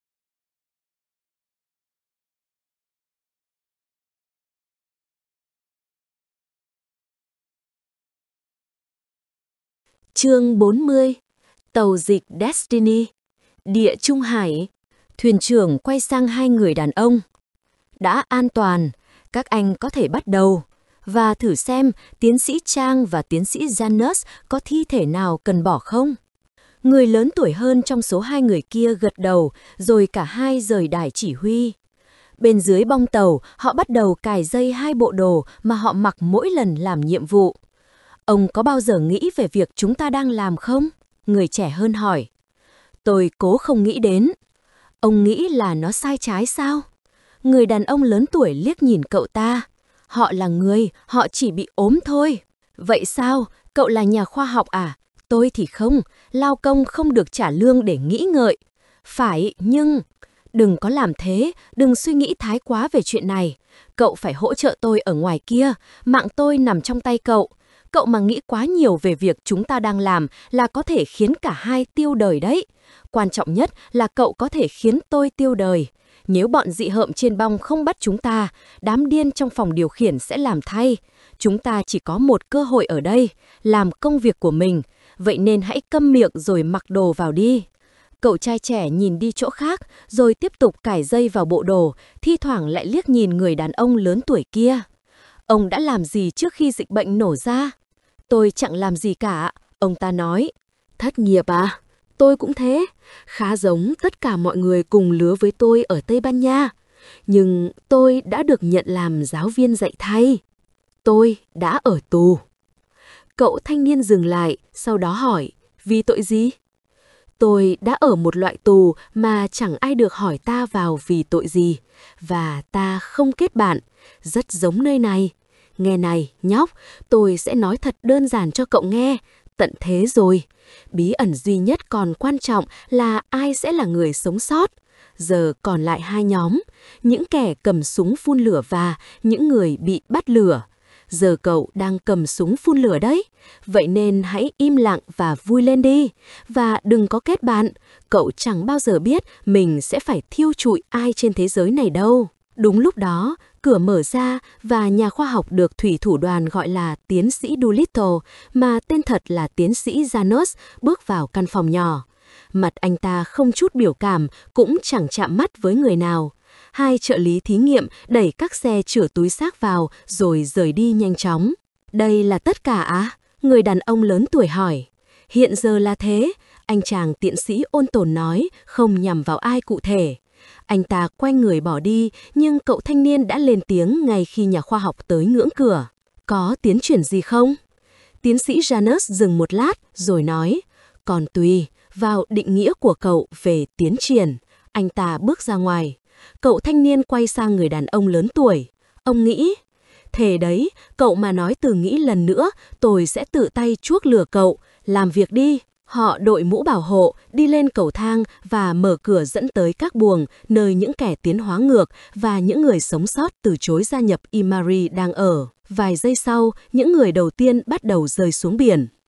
Chương 40. Tàu dịch Destiny. Địa Trung Hải. Thuyền trưởng quay sang hai người đàn ông. Đã an toàn, các anh có thể bắt đầu. Và thử xem tiến sĩ Trang và tiến sĩ Janus có thi thể nào cần bỏ không? Người lớn tuổi hơn trong số hai người kia gật đầu, rồi cả hai rời đài chỉ huy. Bên dưới bong tàu, họ bắt đầu cài dây hai bộ đồ mà họ mặc mỗi lần làm nhiệm vụ. Ông có bao giờ nghĩ về việc chúng ta đang làm không? Người trẻ hơn hỏi. Tôi cố không nghĩ đến. Ông nghĩ là nó sai trái sao? Người đàn ông lớn tuổi liếc nhìn cậu ta. Họ là người, họ chỉ bị ốm thôi. Vậy sao? Cậu là nhà khoa học à? Tôi thì không, lao công không được trả lương để nghĩ ngợi. Phải, nhưng... Đừng có làm thế, đừng suy nghĩ thái quá về chuyện này. Cậu phải hỗ trợ tôi ở ngoài kia, mạng tôi nằm trong tay cậu. Cậu mà nghĩ quá nhiều về việc chúng ta đang làm là có thể khiến cả hai tiêu đời đấy. Quan trọng nhất là cậu có thể khiến tôi tiêu đời. Nếu bọn dị hợm trên bong không bắt chúng ta, đám điên trong phòng điều khiển sẽ làm thay. Chúng ta chỉ có một cơ hội ở đây, làm công việc của mình. Vậy nên hãy câm miệng rồi mặc đồ vào đi. Cậu trai trẻ nhìn đi chỗ khác, rồi tiếp tục cài dây vào bộ đồ, thi thoảng lại liếc nhìn người đàn ông lớn tuổi kia. Ông đã làm gì trước khi dịch bệnh nổ ra? Tôi chẳng làm gì cả, ông ta nói. Thất nghiệp à? Tôi cũng thế, khá giống tất cả mọi người cùng lứa với tôi ở Tây Ban Nha. Nhưng tôi đã được nhận làm giáo viên dạy thay. Tôi đã ở tù. Cậu thanh niên dừng lại, sau đó hỏi, vì tội gì? Tôi đã ở một loại tù mà chẳng ai được hỏi ta vào vì tội gì, và ta không kết bạn, rất giống nơi này. Nghe này, nhóc, tôi sẽ nói thật đơn giản cho cậu nghe, tận thế rồi. Bí ẩn duy nhất còn quan trọng là ai sẽ là người sống sót. Giờ còn lại hai nhóm, những kẻ cầm súng phun lửa và những người bị bắt lửa. Giờ cậu đang cầm súng phun lửa đấy, vậy nên hãy im lặng và vui lên đi. Và đừng có kết bạn, cậu chẳng bao giờ biết mình sẽ phải thiêu trụi ai trên thế giới này đâu. Đúng lúc đó, cửa mở ra và nhà khoa học được thủy thủ đoàn gọi là tiến sĩ Doolittle, mà tên thật là tiến sĩ Janos, bước vào căn phòng nhỏ. Mặt anh ta không chút biểu cảm, cũng chẳng chạm mắt với người nào. Hai trợ lý thí nghiệm đẩy các xe chứa túi xác vào rồi rời đi nhanh chóng. Đây là tất cả á? Người đàn ông lớn tuổi hỏi. Hiện giờ là thế, anh chàng tiến sĩ ôn tồn nói, không nhằm vào ai cụ thể. Anh ta quay người bỏ đi, nhưng cậu thanh niên đã lên tiếng ngay khi nhà khoa học tới ngưỡng cửa. Có tiến triển gì không? Tiến sĩ Janos dừng một lát rồi nói, còn tùy vào định nghĩa của cậu về tiến triển. Anh ta bước ra ngoài. Cậu thanh niên quay sang người đàn ông lớn tuổi. Ông nghĩ, thề đấy, cậu mà nói từ nghĩ lần nữa, tôi sẽ tự tay chuốc lừa cậu. Làm việc đi. Họ đội mũ bảo hộ, đi lên cầu thang và mở cửa dẫn tới các buồng, nơi những kẻ tiến hóa ngược và những người sống sót từ chối gia nhập Imari đang ở. Vài giây sau, những người đầu tiên bắt đầu rơi xuống biển.